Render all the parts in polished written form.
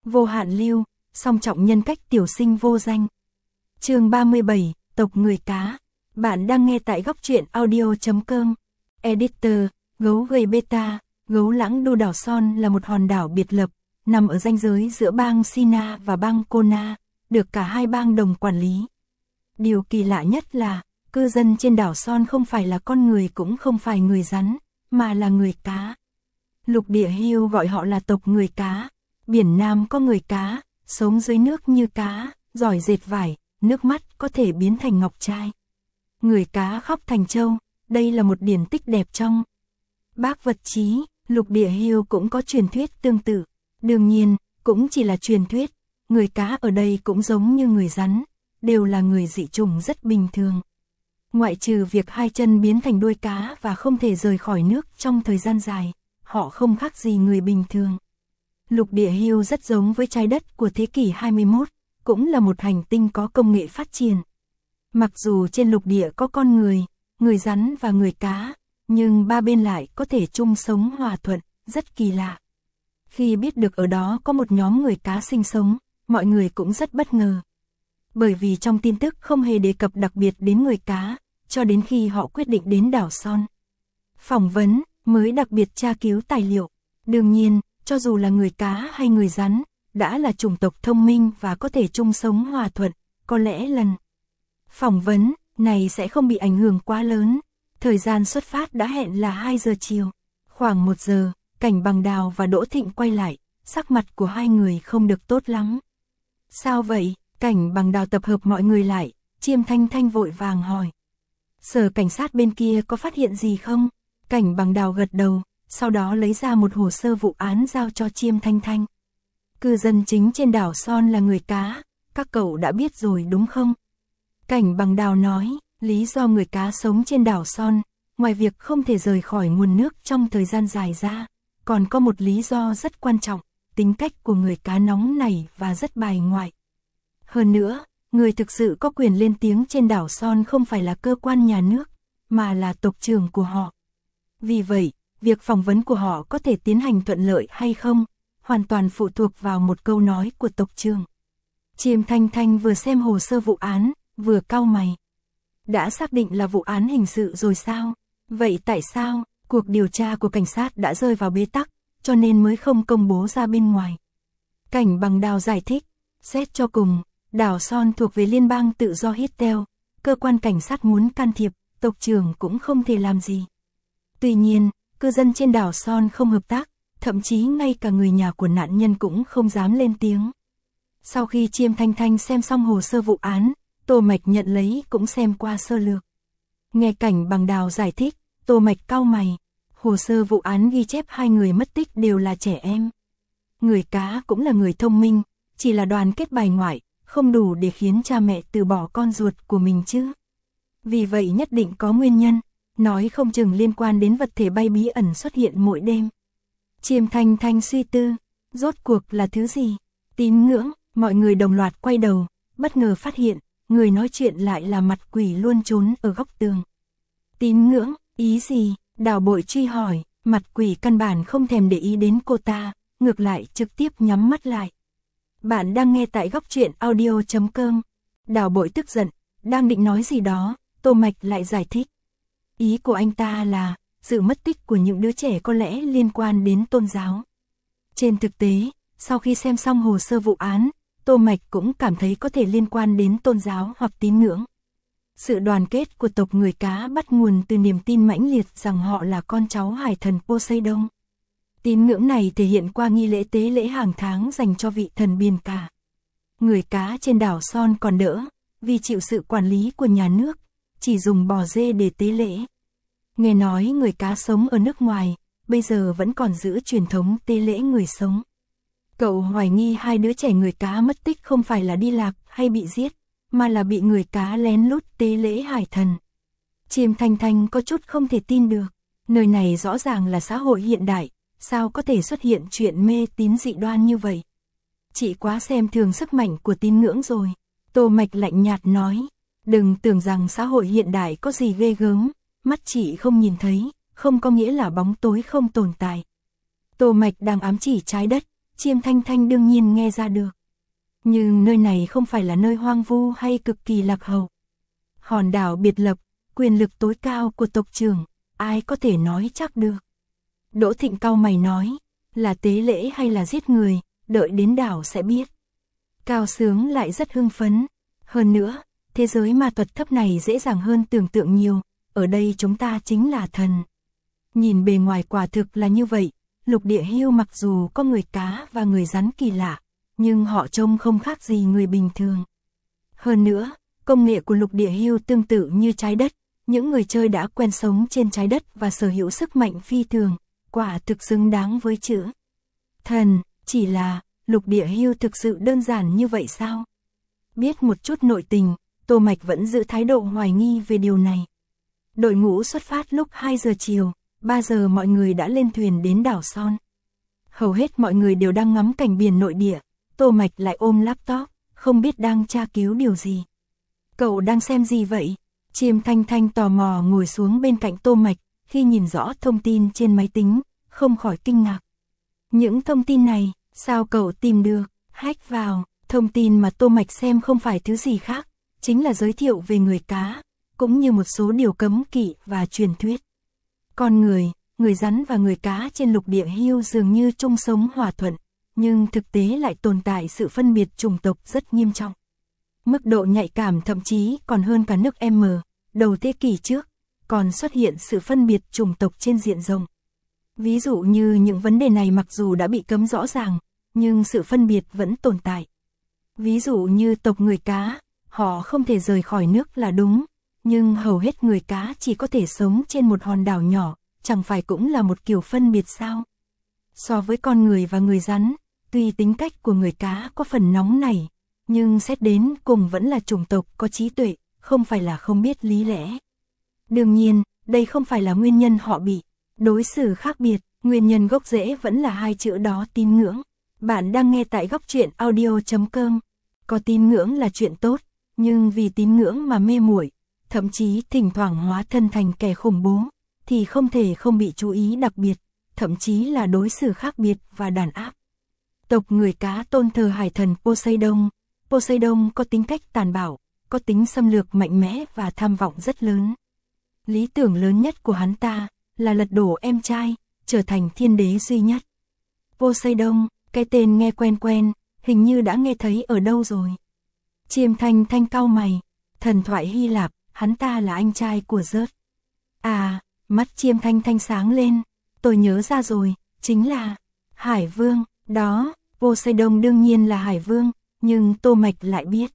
vô hạn lưu, song trọng nhân cách tiểu sinh vô danh. Chương 37, tộc người cá. Bạn đang nghe tại góc truyện audio.com. Editor, gấu gầy beta. Gấu lãng đô đảo Son là một hòn đảo biệt lập, nằm ở ranh giới giữa bang Sina và bang Kona, được cả hai bang đồng quản lý. Điều kỳ lạ nhất là, cư dân trên đảo Son không phải là con người cũng không phải người rắn, mà là người cá. Lục địa hưu gọi họ là tộc người cá. Biển Nam có người cá, sống dưới nước như cá, giỏi dệt vải, nước mắt có thể biến thành ngọc trai. Người cá khóc thành trâu, đây là một điển tích đẹp trong Bác vật chí. Lục địa hưu cũng có truyền thuyết tương tự. Đương nhiên, cũng chỉ là truyền thuyết, người cá ở đây cũng giống như người rắn, đều là người dị chủng rất bình thường. Ngoại trừ việc hai chân biến thành đuôi cá và không thể rời khỏi nước trong thời gian dài, họ không khác gì người bình thường. Lục địa hưu rất giống với trái đất của thế kỷ 21, cũng là một hành tinh có công nghệ phát triển. Mặc dù trên lục địa có con người rắn và người cá, nhưng ba bên lại có thể chung sống hòa thuận, rất kỳ lạ. Khi biết được ở đó có một nhóm người cá sinh sống, mọi người cũng rất bất ngờ. Bởi vì trong tin tức không hề đề cập đặc biệt đến người cá, cho đến khi họ quyết định đến đảo Son. Phỏng vấn, mới đặc biệt tra cứu tài liệu. Đương nhiên, cho dù là người cá hay người rắn, đã là chủng tộc thông minh và có thể chung sống hòa thuận, có lẽ lần phỏng vấn này sẽ không bị ảnh hưởng quá lớn. Thời gian xuất phát đã hẹn là 2 giờ chiều. Khoảng 1 giờ, Cảnh Bằng Đào và Đỗ Thịnh quay lại, sắc mặt của hai người không được tốt lắm. Sao vậy? Cảnh Bằng Đào tập hợp mọi người lại, Chiêm Thanh Thanh vội vàng hỏi. Sở cảnh sát bên kia có phát hiện gì không? Cảnh Bằng Đào gật đầu, sau đó lấy ra một hồ sơ vụ án giao cho Chiêm Thanh Thanh. Cư dân chính trên đảo Son là người cá, các cậu đã biết rồi đúng không? Cảnh Bằng Đào nói, lý do người cá sống trên đảo Son, ngoài việc không thể rời khỏi nguồn nước trong thời gian dài ra, còn có một lý do rất quan trọng, tính cách của người cá nóng nảy và rất bài ngoại. Hơn nữa, người thực sự có quyền lên tiếng trên đảo Son không phải là cơ quan nhà nước, mà là tộc trưởng của họ. Vì vậy, việc phỏng vấn của họ có thể tiến hành thuận lợi hay không, hoàn toàn phụ thuộc vào một câu nói của tộc trưởng. Chiêm Thanh Thanh vừa xem hồ sơ vụ án, vừa cau mày. Đã xác định là vụ án hình sự rồi sao? Vậy tại sao cuộc điều tra của cảnh sát đã rơi vào bế tắc, cho nên mới không công bố ra bên ngoài? Cảnh Bằng Đào giải thích, xét cho cùng, đảo Son thuộc về liên bang tự do Hittel, cơ quan cảnh sát muốn can thiệp, tộc trưởng cũng không thể làm gì. Tuy nhiên, cư dân trên đảo Son không hợp tác, thậm chí ngay cả người nhà của nạn nhân cũng không dám lên tiếng. Sau khi Chiêm Thanh Thanh xem xong hồ sơ vụ án, Tô Mạch nhận lấy cũng xem qua sơ lược. Nghe Cảnh Bằng Đào giải thích, Tô Mạch cau mày. Hồ sơ vụ án ghi chép hai người mất tích đều là trẻ em. Người cá cũng là người thông minh, chỉ là đoàn kết bài ngoại, không đủ để khiến cha mẹ từ bỏ con ruột của mình chứ. Vì vậy nhất định có nguyên nhân, nói không chừng liên quan đến vật thể bay bí ẩn xuất hiện mỗi đêm. Chiêm Thanh Thanh suy tư, rốt cuộc là thứ gì? Tín ngưỡng, mọi người đồng loạt quay đầu, bất ngờ phát hiện, người nói chuyện lại là mặt quỷ luôn trốn ở góc tường. Tín ngưỡng, ý gì? Đào Bội truy hỏi, mặt quỷ căn bản không thèm để ý đến cô ta, ngược lại trực tiếp nhắm mắt lại. Bạn đang nghe tại góc truyện audio.com. Đào Bội tức giận, đang định nói gì đó, Tô Mạch lại giải thích. Ý của anh ta là, sự mất tích của những đứa trẻ có lẽ liên quan đến tôn giáo. Trên thực tế, sau khi xem xong hồ sơ vụ án, Tô Mạch cũng cảm thấy có thể liên quan đến tôn giáo hoặc tín ngưỡng. Sự đoàn kết của tộc người cá bắt nguồn từ niềm tin mãnh liệt rằng họ là con cháu hải thần Poseidon. Tín ngưỡng này thể hiện qua nghi lễ tế lễ hàng tháng dành cho vị thần biển cả. Người cá trên đảo Son còn đỡ, vì chịu sự quản lý của nhà nước, chỉ dùng bò dê để tế lễ. Nghe nói người cá sống ở nước ngoài, bây giờ vẫn còn giữ truyền thống tế lễ người sống. Cậu hoài nghi hai đứa trẻ người cá mất tích không phải là đi lạc hay bị giết, mà là bị người cá lén lút tế lễ hải thần. Chiêm Thanh Thanh có chút không thể tin được, nơi này rõ ràng là xã hội hiện đại, sao có thể xuất hiện chuyện mê tín dị đoan như vậy? Chị quá xem thường sức mạnh của tín ngưỡng rồi. Tô Mạch lạnh nhạt nói, đừng tưởng rằng xã hội hiện đại có gì ghê gớm, mắt chị không nhìn thấy, không có nghĩa là bóng tối không tồn tại. Tô Mạch đang ám chỉ trái đất, Chiêm Thanh Thanh đương nhiên nghe ra được. Nhưng nơi này không phải là nơi hoang vu hay cực kỳ lạc hậu. Hòn đảo biệt lập, quyền lực tối cao của tộc trưởng, ai có thể nói chắc được. Đỗ Thịnh cau mày nói, là tế lễ hay là giết người, đợi đến đảo sẽ biết. Cao Sướng lại rất hưng phấn. Hơn nữa, thế giới ma thuật thấp này dễ dàng hơn tưởng tượng nhiều, ở đây chúng ta chính là thần. Nhìn bề ngoài quả thực là như vậy, Lục Địa Hưu mặc dù có người cá và người rắn kỳ lạ, nhưng họ trông không khác gì người bình thường. Hơn nữa, công nghệ của Lục Địa Hưu tương tự như trái đất, những người chơi đã quen sống trên trái đất và sở hữu sức mạnh phi thường, quả thực xứng đáng với chữ thần. Chỉ là, Lục Địa Hưu thực sự đơn giản như vậy sao? Biết một chút nội tình, Tô Mạch vẫn giữ thái độ hoài nghi về điều này. Đội ngũ xuất phát lúc 2 giờ chiều, 3 giờ mọi người đã lên thuyền đến đảo Son. Hầu hết mọi người đều đang ngắm cảnh biển nội địa, Tô Mạch lại ôm laptop, không biết đang tra cứu điều gì. Cậu đang xem gì vậy? Chiêm Thanh Thanh tò mò ngồi xuống bên cạnh Tô Mạch, khi nhìn rõ thông tin trên máy tính, không khỏi kinh ngạc. Những thông tin này, sao cậu tìm được? Hack vào, thông tin mà Tô Mạch xem không phải thứ gì khác, chính là giới thiệu về người cá, cũng như một số điều cấm kỵ và truyền thuyết. Con người, người rắn và người cá trên Lục Địa Hưu dường như chung sống hòa thuận, nhưng thực tế lại tồn tại sự phân biệt chủng tộc rất nghiêm trọng. Mức độ nhạy cảm thậm chí còn hơn cả nước M, đầu thế kỷ trước, còn xuất hiện sự phân biệt chủng tộc trên diện rộng. Ví dụ như những vấn đề này mặc dù đã bị cấm rõ ràng, nhưng sự phân biệt vẫn tồn tại. Ví dụ như tộc người cá, họ không thể rời khỏi nước là đúng, nhưng hầu hết người cá chỉ có thể sống trên một hòn đảo nhỏ, chẳng phải cũng là một kiểu phân biệt sao? So với con người và người rắn, tuy tính cách của người cá có phần nóng nảy, nhưng xét đến cùng vẫn là chủng tộc có trí tuệ, không phải là không biết lý lẽ. Đương nhiên, đây không phải là nguyên nhân họ bị đối xử khác biệt, nguyên nhân gốc rễ vẫn là hai chữ đó, tín ngưỡng. Bạn đang nghe tại góc truyện audio.com. Có tín ngưỡng là chuyện tốt, nhưng vì tín ngưỡng mà mê muội, thậm chí thỉnh thoảng hóa thân thành kẻ khủng bố, thì không thể không bị chú ý đặc biệt, thậm chí là đối xử khác biệt và đàn áp. Tộc người cá tôn thờ hải thần Poseidon. Poseidon có tính cách tàn bạo, có tính xâm lược mạnh mẽ và tham vọng rất lớn. Lý tưởng lớn nhất của hắn ta là lật đổ em trai, trở thành thiên đế duy nhất. Poseidon, cái tên nghe quen quen, hình như đã nghe thấy ở đâu rồi. Chiêm Thanh Thanh cau mày, thần thoại Hy Lạp, hắn ta là anh trai của Zeus. À, mắt Chiêm Thanh Thanh sáng lên, tôi nhớ ra rồi, chính là Hải Vương, đó, Poseidon đương nhiên là Hải Vương, nhưng Tô Mạch lại biết.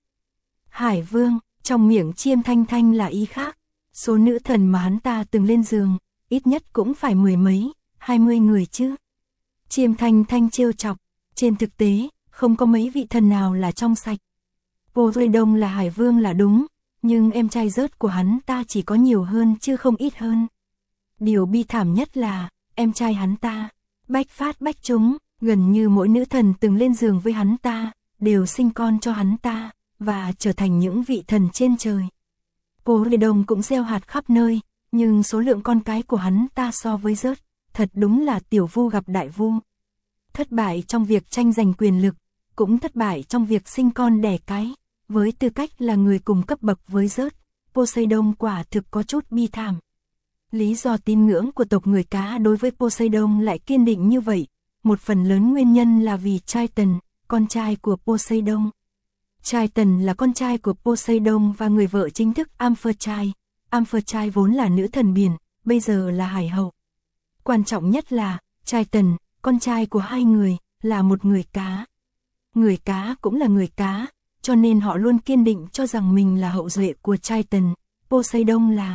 Hải Vương, trong miệng Chiêm Thanh Thanh là ý khác, số nữ thần mà hắn ta từng lên giường, ít nhất cũng phải 10 mấy, 20 người chứ. Chiêm Thanh Thanh trêu chọc, trên thực tế, không có mấy vị thần nào là trong sạch. Poseidon là Hải Vương là đúng, nhưng em trai rớt của hắn ta chỉ có nhiều hơn chứ không ít hơn. Điều bi thảm nhất là, em trai hắn ta, bách phát bách trúng, gần như mỗi nữ thần từng lên giường với hắn ta, đều sinh con cho hắn ta, và trở thành những vị thần trên trời. Poseidon cũng gieo hạt khắp nơi, nhưng số lượng con cái của hắn ta so với Zeus, thật đúng là tiểu vu gặp đại vu. Thất bại trong việc tranh giành quyền lực, cũng thất bại trong việc sinh con đẻ cái, với tư cách là người cùng cấp bậc với Zeus, Poseidon quả thực có chút bi thảm. Lý do tín ngưỡng của tộc người cá đối với Poseidon lại kiên định như vậy, một phần lớn nguyên nhân là vì Triton, con trai của Poseidon. Triton là con trai của Poseidon và người vợ chính thức Amphitrite. Amphitrite vốn là nữ thần biển, bây giờ là hải hậu. Quan trọng nhất là, Triton, con trai của hai người, là một người cá. Người cá cũng là người cá, cho nên họ luôn kiên định cho rằng mình là hậu duệ của Triton, Poseidon là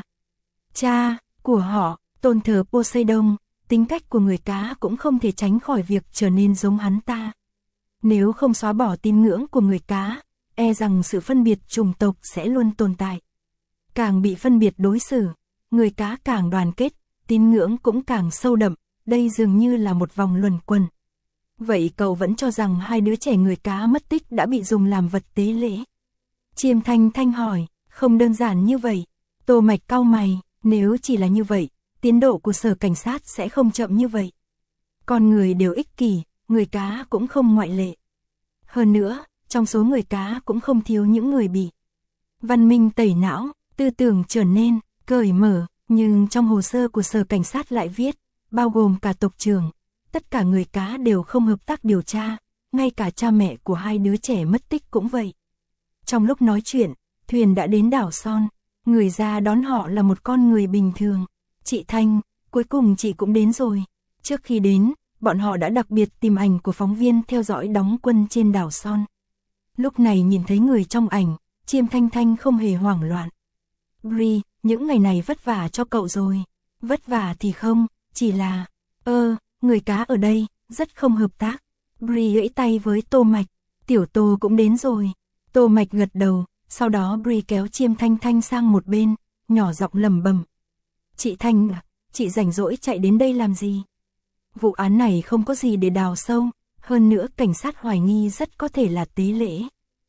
cha của họ, tôn thờ Poseidon, tính cách của người cá cũng không thể tránh khỏi việc trở nên giống hắn ta. Nếu không xóa bỏ tín ngưỡng của người cá, e rằng sự phân biệt chủng tộc sẽ luôn tồn tại. Càng bị phân biệt đối xử, người cá càng đoàn kết, tín ngưỡng cũng càng sâu đậm, đây dường như là một vòng luẩn quẩn. Vậy cậu vẫn cho rằng hai đứa trẻ người cá mất tích đã bị dùng làm vật tế lễ? Chiêm Thanh Thanh hỏi, không đơn giản như vậy. Tô Mạch cau mày, nếu chỉ là như vậy, tiến độ của sở cảnh sát sẽ không chậm như vậy. Con người đều ích kỷ, người cá cũng không ngoại lệ. Hơn nữa, trong số người cá cũng không thiếu những người bị văn minh tẩy não, tư tưởng trở nên cởi mở, nhưng trong hồ sơ của sở cảnh sát lại viết, bao gồm cả tộc trưởng, tất cả người cá đều không hợp tác điều tra, ngay cả cha mẹ của hai đứa trẻ mất tích cũng vậy. Trong lúc nói chuyện, thuyền đã đến đảo Son, người ra đón họ là một con người bình thường. Chị Thanh, cuối cùng chị cũng đến rồi. Trước khi đến, bọn họ đã đặc biệt tìm ảnh của phóng viên theo dõi đóng quân trên đảo Son. Lúc này nhìn thấy người trong ảnh, Chiêm Thanh Thanh không hề hoảng loạn. Bri, những ngày này vất vả cho cậu rồi. Vất vả thì không, chỉ là... người cá ở đây, rất không hợp tác. Bri gãy tay với Tô Mạch. Tiểu Tô cũng đến rồi. Tô Mạch gật đầu, sau đó Bri kéo Chiêm Thanh Thanh sang một bên, nhỏ giọng lẩm bẩm. Chị Thanh à, chị rảnh rỗi chạy đến đây làm gì? Vụ án này không có gì để đào sâu, hơn nữa cảnh sát hoài nghi rất có thể là tế lễ.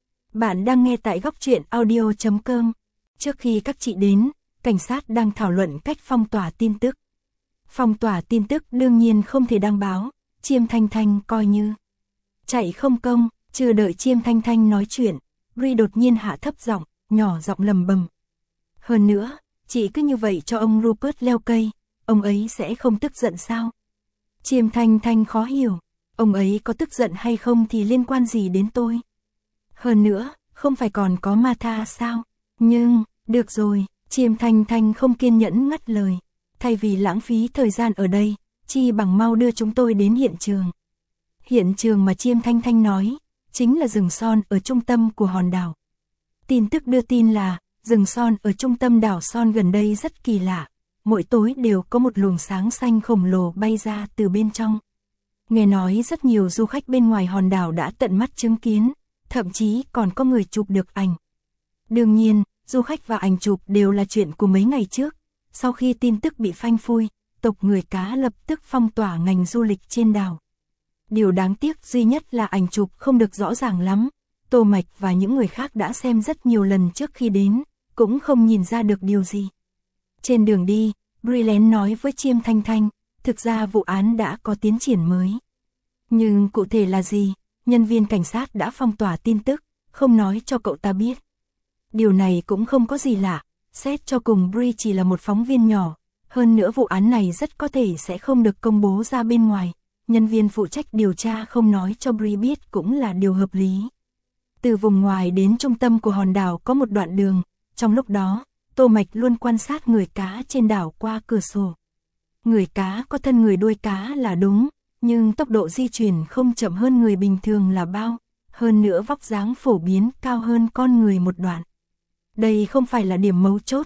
Bạn đang nghe tại góc truyện audio.com. Trước khi các chị đến, cảnh sát đang thảo luận cách phong tỏa tin tức. Phong tỏa tin tức đương nhiên không thể đăng báo, Chiêm Thanh Thanh coi như chạy không công, chưa đợi Chiêm Thanh Thanh nói chuyện, Bri đột nhiên hạ thấp giọng, nhỏ giọng lầm bầm. Hơn nữa, chị cứ như vậy cho ông Rupert leo cây, ông ấy sẽ không tức giận sao? Chiêm Thanh Thanh khó hiểu, ông ấy có tức giận hay không thì liên quan gì đến tôi? Hơn nữa, không phải còn có Martha sao? Nhưng, được rồi, Chiêm Thanh Thanh không kiên nhẫn ngắt lời. Thay vì lãng phí thời gian ở đây, chi bằng mau đưa chúng tôi đến hiện trường. Hiện trường mà Chiêm Thanh Thanh nói, chính là rừng Son ở trung tâm của hòn đảo. Tin tức đưa tin là, rừng Son ở trung tâm đảo Son gần đây rất kỳ lạ, mỗi tối đều có một luồng sáng xanh khổng lồ bay ra từ bên trong. Nghe nói rất nhiều du khách bên ngoài hòn đảo đã tận mắt chứng kiến, thậm chí còn có người chụp được ảnh. Đương nhiên, du khách và ảnh chụp đều là chuyện của mấy ngày trước. Sau khi tin tức bị phanh phui, tộc người cá lập tức phong tỏa ngành du lịch trên đảo. Điều đáng tiếc duy nhất là ảnh chụp không được rõ ràng lắm. Tô Mạch và những người khác đã xem rất nhiều lần trước khi đến, cũng không nhìn ra được điều gì. Trên đường đi, Brilliant nói với Chiêm Thanh Thanh, thực ra vụ án đã có tiến triển mới. Nhưng cụ thể là gì, nhân viên cảnh sát đã phong tỏa tin tức, không nói cho cậu ta biết. Điều này cũng không có gì lạ. Xét cho cùng Bri chỉ là một phóng viên nhỏ, hơn nữa vụ án này rất có thể sẽ không được công bố ra bên ngoài, nhân viên phụ trách điều tra không nói cho Bri biết cũng là điều hợp lý. Từ vùng ngoài đến trung tâm của hòn đảo có một đoạn đường, trong lúc đó, Tô Mạch luôn quan sát người cá trên đảo qua cửa sổ. Người cá có thân người đuôi cá là đúng, nhưng tốc độ di chuyển không chậm hơn người bình thường là bao, hơn nữa vóc dáng phổ biến cao hơn con người một đoạn. Đây không phải là điểm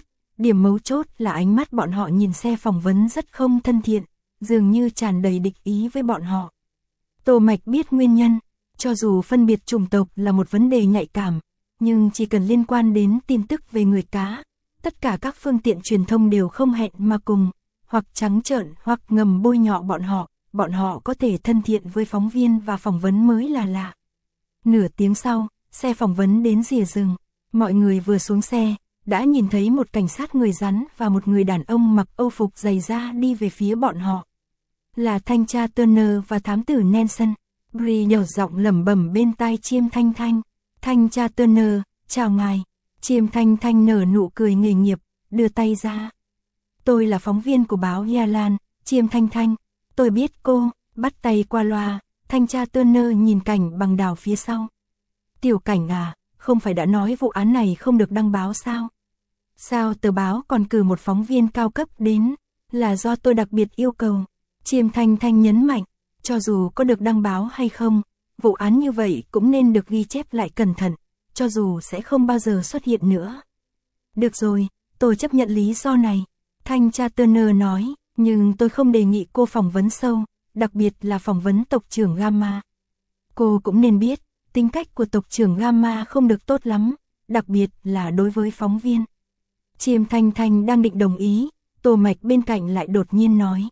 mấu chốt là ánh mắt bọn họ nhìn xe phỏng vấn rất không thân thiện, dường như tràn đầy địch ý với bọn họ. Tô Mạch biết nguyên nhân, cho dù phân biệt chủng tộc là một vấn đề nhạy cảm, nhưng chỉ cần liên quan đến tin tức về người cá, tất cả các phương tiện truyền thông đều không hẹn mà cùng, hoặc trắng trợn hoặc ngầm bôi nhọ bọn họ có thể thân thiện với phóng viên và phỏng vấn mới là lạ. Nửa tiếng sau, xe phỏng vấn đến rìa rừng. Mọi người vừa xuống xe, đã nhìn thấy một cảnh sát người rắn và một người đàn ông mặc âu phục dày da đi về phía bọn họ. Là thanh tra Turner và thám tử Nelson. Bri nhỏ giọng lẩm bẩm bên tai Chiêm Thanh Thanh. Thanh tra Turner, chào ngài. Chiêm Thanh Thanh nở nụ cười nghề nghiệp, đưa tay ra. Tôi là phóng viên của báo Yalan, Chiêm Thanh Thanh. Tôi biết cô, bắt tay qua loa, thanh tra Turner nhìn cảnh bằng đảo phía sau. Tiểu Cảnh à, không phải đã nói vụ án này không được đăng báo sao? Sao tờ báo còn cử một phóng viên cao cấp đến, là do tôi đặc biệt yêu cầu. Chiêm Thanh Thanh nhấn mạnh, cho dù có được đăng báo hay không, vụ án như vậy cũng nên được ghi chép lại cẩn thận, cho dù sẽ không bao giờ xuất hiện nữa. Được rồi, tôi chấp nhận lý do này. Thanh tra Turner nói, nhưng tôi không đề nghị cô phỏng vấn sâu, đặc biệt là phỏng vấn tộc trưởng Gamma. Cô cũng nên biết, tính cách của tộc trưởng Gamma không được tốt lắm, đặc biệt là đối với phóng viên. Chiêm Thanh Thanh đang định đồng ý, Tô Mạch bên cạnh lại đột nhiên nói.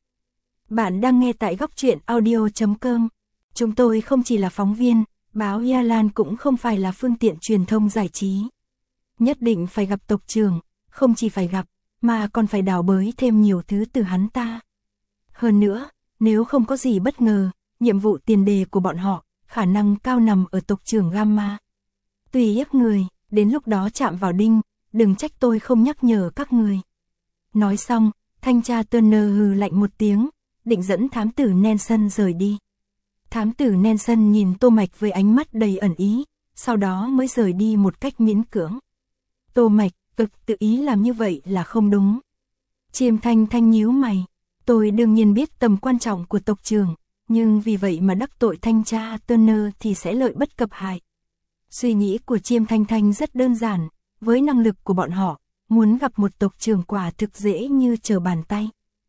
Bạn đang nghe tại góc truyện audio.com. Chúng tôi không chỉ là phóng viên, báo Yalan cũng không phải là phương tiện truyền thông giải trí. Nhất định phải gặp tộc trưởng, không chỉ phải gặp, mà còn phải đào bới thêm nhiều thứ từ hắn ta. Hơn nữa, nếu không có gì bất ngờ, nhiệm vụ tiền đề của bọn họ, khả năng cao nằm ở tộc trưởng Gamma. Tùy ép người, đến lúc đó chạm vào đinh, đừng trách tôi không nhắc nhở các người. Nói xong, thanh tra Turner hừ lạnh một tiếng, định dẫn thám tử Nelson rời đi. Thám tử Nelson nhìn Tô Mạch với ánh mắt đầy ẩn ý, sau đó mới rời đi một cách miễn cưỡng. Tô Mạch, tự ý làm như vậy là không đúng. Chiêm Thanh Thanh nhíu mày, tôi đương nhiên biết tầm quan trọng của tộc trưởng, nhưng vì vậy mà đắc tội thanh tra Turner thì sẽ lợi bất cập hại. Suy nghĩ của Chiêm Thanh Thanh rất đơn giản, với năng lực của bọn họ, muốn gặp một tộc trưởng quả thực dễ như trở bàn tay.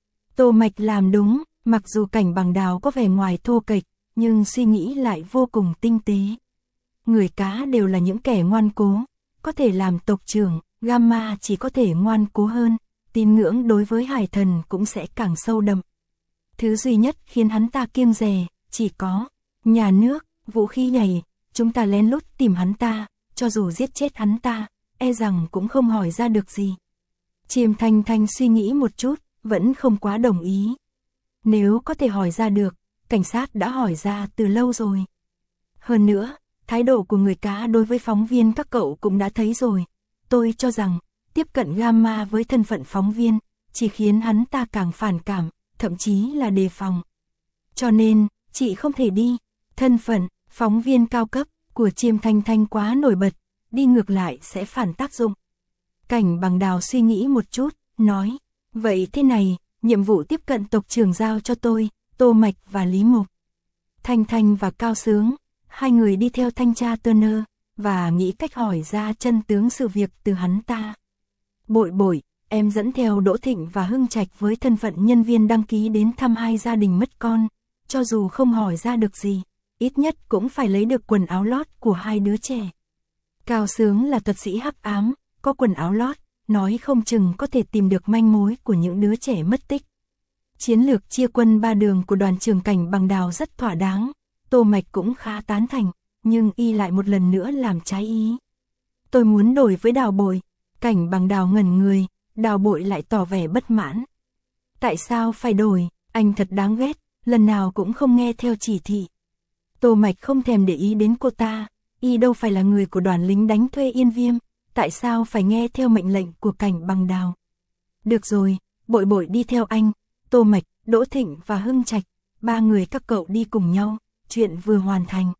Tô Mạch làm đúng, mặc dù Cảnh Bằng Đào có vẻ ngoài thô kệch, nhưng suy nghĩ lại vô cùng tinh tế. Người cá đều là những kẻ ngoan cố, có thể làm tộc trưởng, Gamma chỉ có thể ngoan cố hơn, tín ngưỡng đối với hải thần cũng sẽ càng sâu đậm. Thứ duy nhất khiến hắn ta kiêng dè, chỉ có nhà nước, vũ khí nhảy, chúng ta lén lút tìm hắn ta, cho dù giết chết hắn ta, e rằng cũng không hỏi ra được gì. Chiêm Thanh Thanh suy nghĩ một chút, vẫn không quá đồng ý. Nếu có thể hỏi ra được, cảnh sát đã hỏi ra từ lâu rồi. Hơn nữa, thái độ của người cá đối với phóng viên các cậu cũng đã thấy rồi. Tôi cho rằng, tiếp cận Gamma với thân phận phóng viên, chỉ khiến hắn ta càng phản cảm, thậm chí là đề phòng. Cho nên, chị không thể đi. Thân phận, phóng viên cao cấp, của Chiêm Thanh Thanh quá nổi bật, đi ngược lại sẽ phản tác dụng. Cảnh Bằng Đào suy nghĩ một chút, nói, vậy thế này, nhiệm vụ tiếp cận tộc trưởng giao cho tôi, Tô Mạch và Lý Mục. Thanh Thanh và Cao Sướng, hai người đi theo thanh tra Turner, và nghĩ cách hỏi ra chân tướng sự việc từ hắn ta. Bội bội, em dẫn theo Đỗ Thịnh và Hưng Trạch với thân phận nhân viên đăng ký đến thăm hai gia đình mất con, cho dù không hỏi ra được gì, ít nhất cũng phải lấy được quần áo lót của hai đứa trẻ. Cao Sướng là thuật sĩ hắc ám, có quần áo lót, nói không chừng có thể tìm được manh mối của những đứa trẻ mất tích. Chiến lược chia quân ba đường của đoàn trưởng Cảnh Bằng Đào rất thỏa đáng, Tô Mạch cũng khá tán thành, nhưng y lại một lần nữa làm trái ý. Tôi muốn đổi với Đào Bội. Cảnh Bằng Đào ngẩn người, Đào Bội lại tỏ vẻ bất mãn. Tại sao phải đổi, anh thật đáng ghét, lần nào cũng không nghe theo chỉ thị. Tô Mạch không thèm để ý đến cô ta, y đâu phải là người của đoàn lính đánh thuê Yên Viêm, tại sao phải nghe theo mệnh lệnh của Cảnh Bằng Đào. Được rồi, Bội Bội đi theo anh, Tô Mạch, Đỗ Thịnh và Hưng Trạch, ba người các cậu đi cùng nhau, chuyện vừa hoàn thành.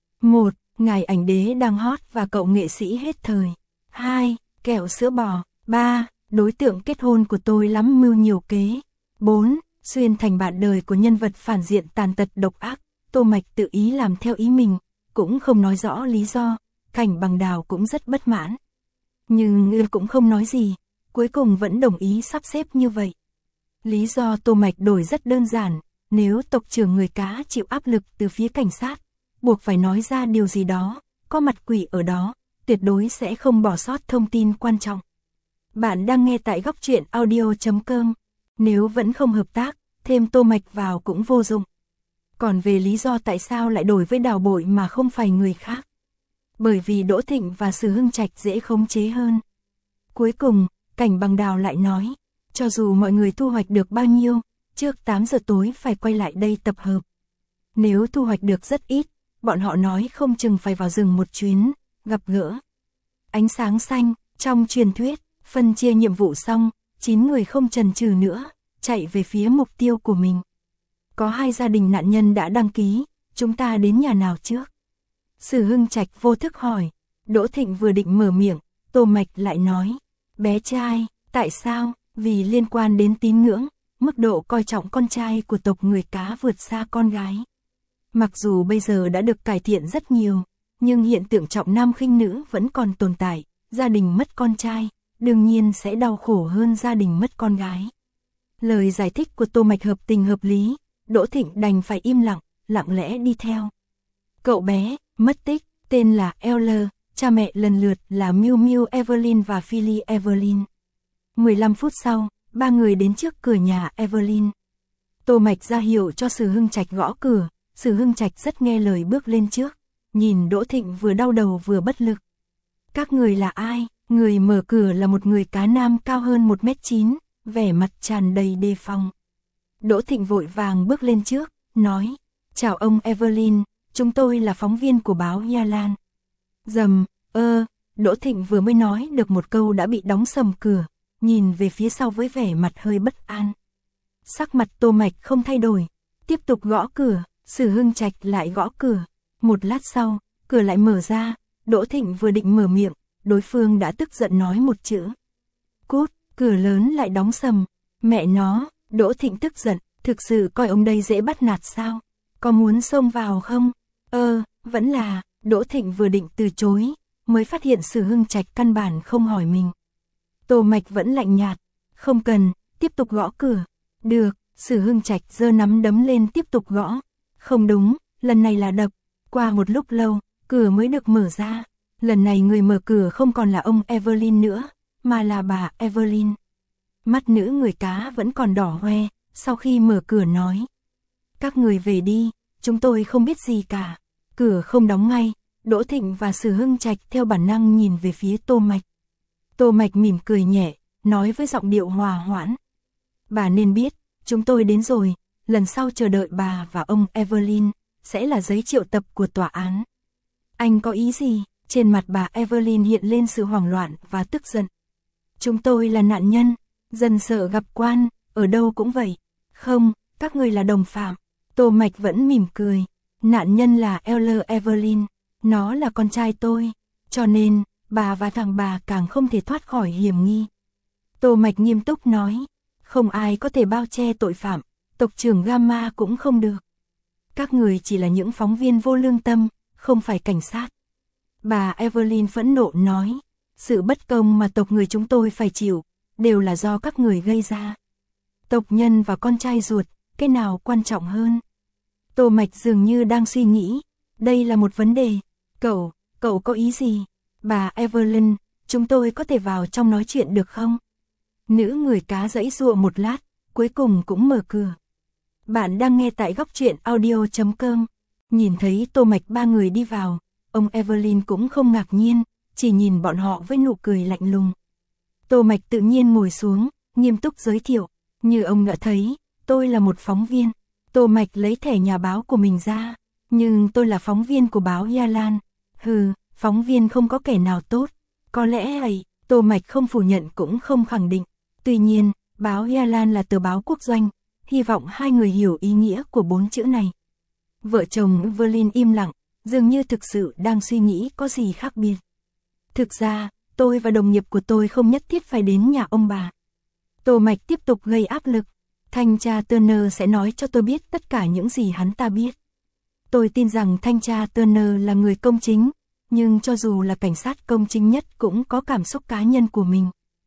1. Ngài ảnh đế đang hot và cậu nghệ sĩ hết thời. 2. Kẹo sữa bò. 3. Đối tượng kết hôn của tôi lắm mưu nhiều kế. 4. Xuyên thành bạn đời của nhân vật phản diện tàn tật độc ác. Tô Mạch tự ý làm theo ý mình, cũng không nói rõ lý do, Cảnh Bằng Đào cũng rất bất mãn. Nhưng cũng không nói gì, cuối cùng vẫn đồng ý sắp xếp như vậy. Lý do Tô Mạch đổi rất đơn giản, nếu tộc trưởng người cá chịu áp lực từ phía cảnh sát, buộc phải nói ra điều gì đó, có mặt quỷ ở đó, tuyệt đối sẽ không bỏ sót thông tin quan trọng. Bạn đang nghe tại Góc Truyện Audio.com, nếu vẫn không hợp tác, thêm Tô Mạch vào cũng vô dụng. Còn về lý do tại sao lại đổi với Đào Bội mà không phải người khác? Bởi vì Đỗ Thịnh và Sử Hưng Trạch dễ khống chế hơn. Cuối cùng, Cảnh Bằng Đào lại nói, cho dù mọi người thu hoạch được bao nhiêu, trước 8 giờ tối phải quay lại đây tập hợp. Nếu thu hoạch được rất ít, bọn họ nói không chừng phải vào rừng một chuyến, gặp gỡ. Ánh sáng xanh, trong truyền thuyết, phân chia nhiệm vụ xong, 9 người không chần chừ nữa, chạy về phía mục tiêu của mình. Có 2 gia đình nạn nhân đã đăng ký, chúng ta đến nhà nào trước? Sử Hưng Trạch vô thức hỏi, Đỗ Thịnh vừa định mở miệng, Tô Mạch lại nói, bé trai, tại sao? Vì liên quan đến tín ngưỡng, mức độ coi trọng con trai của tộc người cá vượt xa con gái. Mặc dù bây giờ đã được cải thiện rất nhiều, nhưng hiện tượng trọng nam khinh nữ vẫn còn tồn tại, gia đình mất con trai, đương nhiên sẽ đau khổ hơn gia đình mất con gái. Lời giải thích của Tô Mạch hợp tình hợp lý, Đỗ Thịnh đành phải im lặng, lặng lẽ đi theo. Cậu bé, mất tích, tên là Eller, cha mẹ lần lượt là Miu Miu Evelyn và Philly Evelyn. 15 phút sau, ba người đến trước cửa nhà Evelyn. Tô Mạch ra hiệu cho Sử Hưng Trạch gõ cửa, Sử Hưng Trạch rất nghe lời bước lên trước, nhìn Đỗ Thịnh vừa đau đầu vừa bất lực. Các người là ai? Người mở cửa là một người cá nam cao hơn 1m9, vẻ mặt tràn đầy đề phòng. Đỗ Thịnh vội vàng bước lên trước, nói, Chào ông Evelyn, chúng tôi là phóng viên của báo Gia Lan. Rầm, Đỗ Thịnh vừa mới nói được một câu đã bị đóng sầm cửa, nhìn về phía sau với vẻ mặt hơi bất an. Sắc mặt Tô Mạch không thay đổi, tiếp tục gõ cửa, Sử Hưng Trạch lại gõ cửa. Một lát sau, cửa lại mở ra, Đỗ Thịnh vừa định mở miệng, đối phương đã tức giận nói một chữ. Cút, cửa lớn lại đóng sầm. Mẹ nó, Đỗ Thịnh tức giận, thực sự coi ông đây dễ bắt nạt sao? Có muốn xông vào không? Vẫn là, Đỗ Thịnh vừa định từ chối, mới phát hiện Sử Hưng Trạch căn bản không hỏi mình. Tô Mạch vẫn lạnh nhạt, không cần, tiếp tục gõ cửa. Được, Sử Hưng Trạch giơ nắm đấm lên tiếp tục gõ. Không đúng, lần này là đập. Qua một lúc lâu, cửa mới được mở ra. Lần này người mở cửa không còn là ông Evelyn nữa, mà là bà Evelyn. Mắt nữ người cá vẫn còn đỏ hoe, sau khi mở cửa nói. Các người về đi, chúng tôi không biết gì cả. Cửa không đóng ngay, Đỗ Thịnh và Sử Hưng Trạch theo bản năng nhìn về phía Tô Mạch. Tô Mạch mỉm cười nhẹ, nói với giọng điệu hòa hoãn. Bà nên biết, chúng tôi đến rồi, lần sau chờ đợi bà và ông Evelyn, sẽ là giấy triệu tập của tòa án. Anh có ý gì? Trên mặt bà Evelyn hiện lên sự hoảng loạn và tức giận. Chúng tôi là nạn nhân, dân sợ gặp quan, ở đâu cũng vậy. Không, các người là đồng phạm. Tô Mạch vẫn mỉm cười. Nạn nhân là L. Evelyn, nó là con trai tôi, cho nên, bà và thằng bà càng không thể thoát khỏi hiểm nghi. Tô Mạch nghiêm túc nói, không ai có thể bao che tội phạm, tộc trưởng Gamma cũng không được. Các người chỉ là những phóng viên vô lương tâm, không phải cảnh sát. Bà Evelyn phẫn nộ nói, sự bất công mà tộc người chúng tôi phải chịu, đều là do các người gây ra. Tộc nhân và con trai ruột, cái nào quan trọng hơn? Tô Mạch dường như đang suy nghĩ, đây là một vấn đề. Cậu có ý gì? Bà Evelyn, chúng tôi có thể vào trong nói chuyện được không? Nữ người cá giãy giụa một lát, cuối cùng cũng mở cửa. Bạn đang nghe tại góc truyện audio.com. Nhìn thấy Tô Mạch ba người đi vào, ông Evelyn cũng không ngạc nhiên, chỉ nhìn bọn họ với nụ cười lạnh lùng. Tô Mạch tự nhiên ngồi xuống, nghiêm túc giới thiệu, như ông đã thấy, tôi là một phóng viên. Tô Mạch lấy thẻ nhà báo của mình ra, nhưng tôi là phóng viên của báo Gia Lan. Phóng viên không có kẻ nào tốt. Có lẽ ấy, Tô Mạch không phủ nhận cũng không khẳng định. Tuy nhiên, báo Gia Lan là tờ báo quốc doanh, hy vọng hai người hiểu ý nghĩa của 4 chữ này. Vợ chồng Evelyn im lặng, dường như thực sự đang suy nghĩ có gì khác biệt. Thực ra, tôi và đồng nghiệp của tôi không nhất thiết phải đến nhà ông bà. Tô Mạch tiếp tục gây áp lực. Thanh tra Turner sẽ nói cho tôi biết tất cả những gì hắn ta biết. Tôi tin rằng thanh tra Turner là người công chính, nhưng cho dù là cảnh sát công chính nhất cũng có cảm xúc cá nhân của mình.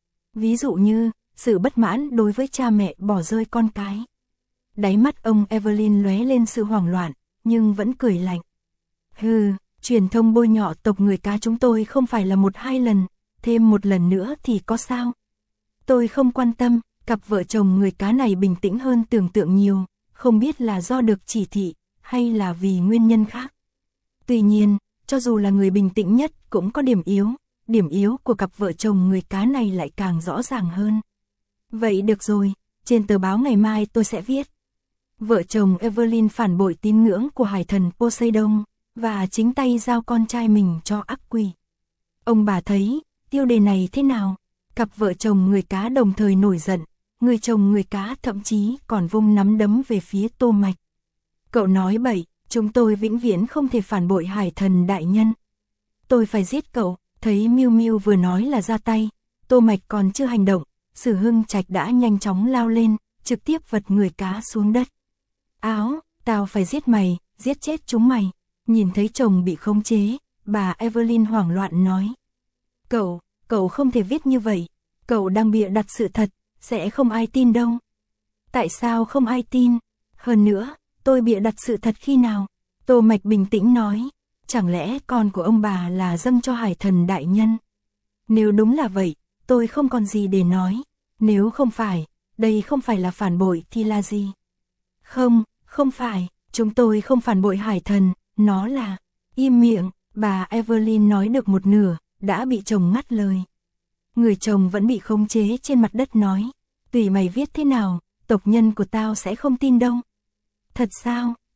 Ví dụ như, sự bất mãn đối với cha mẹ bỏ rơi con cái. Đáy mắt ông Evelyn lóe lên sự hoảng loạn, nhưng vẫn cười lạnh. Truyền thông bôi nhọ tộc người cá chúng tôi không phải là 1-2 lần, thêm một lần nữa thì có sao? Tôi không quan tâm, cặp vợ chồng người cá này bình tĩnh hơn tưởng tượng nhiều, không biết là do được chỉ thị, hay là vì nguyên nhân khác. Tuy nhiên, cho dù là người bình tĩnh nhất cũng có điểm yếu của cặp vợ chồng người cá này lại càng rõ ràng hơn. Vậy được rồi, trên tờ báo ngày mai tôi sẽ viết. Vợ chồng Evelyn phản bội tín ngưỡng của hải thần Poseidon, và chính tay giao con trai mình cho ác quỷ. Ông bà thấy, tiêu đề này thế nào? Cặp vợ chồng người cá đồng thời nổi giận, người chồng người cá thậm chí còn vung nắm đấm về phía Tô Mạch. Cậu nói bậy, chúng tôi vĩnh viễn không thể phản bội hải thần đại nhân. Tôi phải giết cậu. Thấy Miu Miu vừa nói là ra tay, Tô Mạch còn chưa hành động, Sử Hưng Trạch đã nhanh chóng lao lên, trực tiếp vật người cá xuống đất. Tao phải giết mày, giết chết chúng mày. Nhìn thấy chồng bị khống chế, bà Evelyn hoảng loạn nói. Cậu không thể viết như vậy, cậu đang bịa đặt sự thật, sẽ không ai tin đâu. Tại sao không ai tin? Hơn nữa, tôi bịa đặt sự thật khi nào? Tô Mạch bình tĩnh nói. Chẳng lẽ con của ông bà là dâng cho hải thần đại nhân? Nếu đúng là vậy, tôi không còn gì để nói. Nếu không phải, đây không phải là phản bội thì là gì? Không phải, chúng tôi không phản bội hải thần, nó là... Im miệng, bà Evelyn nói được một nửa, đã bị chồng ngắt lời. Người chồng vẫn bị khống chế trên mặt đất nói. Tùy mày viết thế nào, tộc nhân của tao sẽ không tin đâu. Thật sao?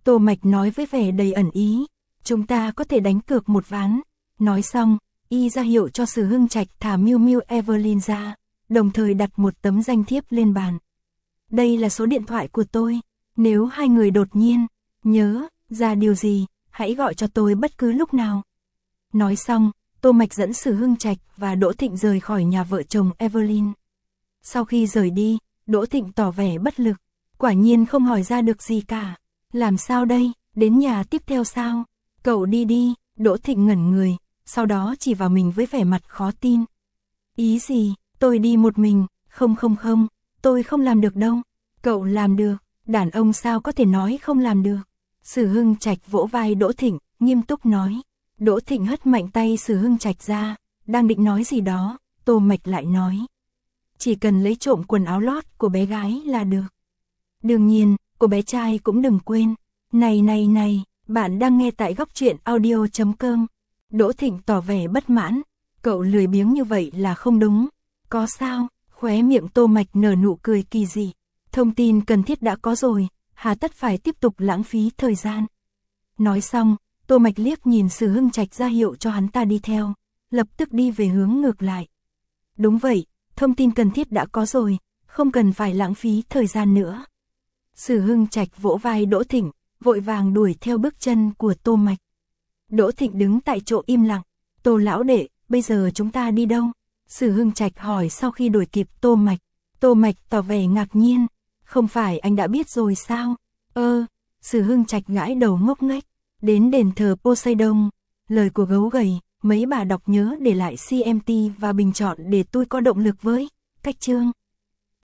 Tô Mạch nói với vẻ đầy ẩn ý. Chúng ta có thể đánh cược một ván. Nói xong, y ra hiệu cho Sử Hưng Trạch thả Miu Miu Evelyn ra, đồng thời đặt một tấm danh thiếp lên bàn. Đây là số điện thoại của tôi. Nếu hai người đột nhiên nhớ ra điều gì, hãy gọi cho tôi bất cứ lúc nào. Nói xong, Tô Mạch dẫn Sử Hưng Trạch và Đỗ Thịnh rời khỏi nhà vợ chồng Evelyn. Sau khi rời đi, Đỗ Thịnh tỏ vẻ bất lực. Quả nhiên không hỏi ra được gì cả. Làm sao đây, đến nhà tiếp theo sao? Cậu đi đi. Đỗ Thịnh ngẩn người, sau đó chỉ vào mình với vẻ mặt khó tin. Ý gì, tôi đi một mình? Không, tôi không làm được đâu. Cậu làm được, đàn ông sao có thể nói không làm được. Sử Hưng Trạch vỗ vai Đỗ Thịnh, nghiêm túc nói. Đỗ Thịnh hất mạnh tay Sử Hưng Trạch ra, đang định nói gì đó, Tô Mạch lại nói. Chỉ cần lấy trộm quần áo lót của bé gái là được. Đương nhiên, của bé trai cũng đừng quên. Này, bạn đang nghe tại góc truyện audio.com. Đỗ Thịnh tỏ vẻ bất mãn. Cậu lười biếng như vậy là không đúng. Có sao? Khóe miệng Tô Mạch nở nụ cười kỳ dị. Thông tin cần thiết đã có rồi, hà tất phải tiếp tục lãng phí thời gian. Nói xong, Tô Mạch liếc nhìn Sử Hưng Trạch ra hiệu cho hắn ta đi theo, lập tức đi về hướng ngược lại. Đúng vậy, thông tin cần thiết đã có rồi, không cần phải lãng phí thời gian nữa. Sử Hưng Trạch vỗ vai Đỗ Thịnh, vội vàng đuổi theo bước chân của Tô Mạch. Đỗ Thịnh đứng tại chỗ im lặng. Tô lão đệ, bây giờ chúng ta đi đâu? Sử Hưng Trạch hỏi sau khi đuổi kịp Tô Mạch. Tô Mạch tỏ vẻ ngạc nhiên. Không phải anh đã biết rồi sao? Sử Hưng Trạch gãi đầu ngốc nghếch. Đến đền thờ Poseidon. Lời của gấu gầy, mấy bà đọc nhớ để lại CMT và bình chọn để tôi có động lực với. Cách chương.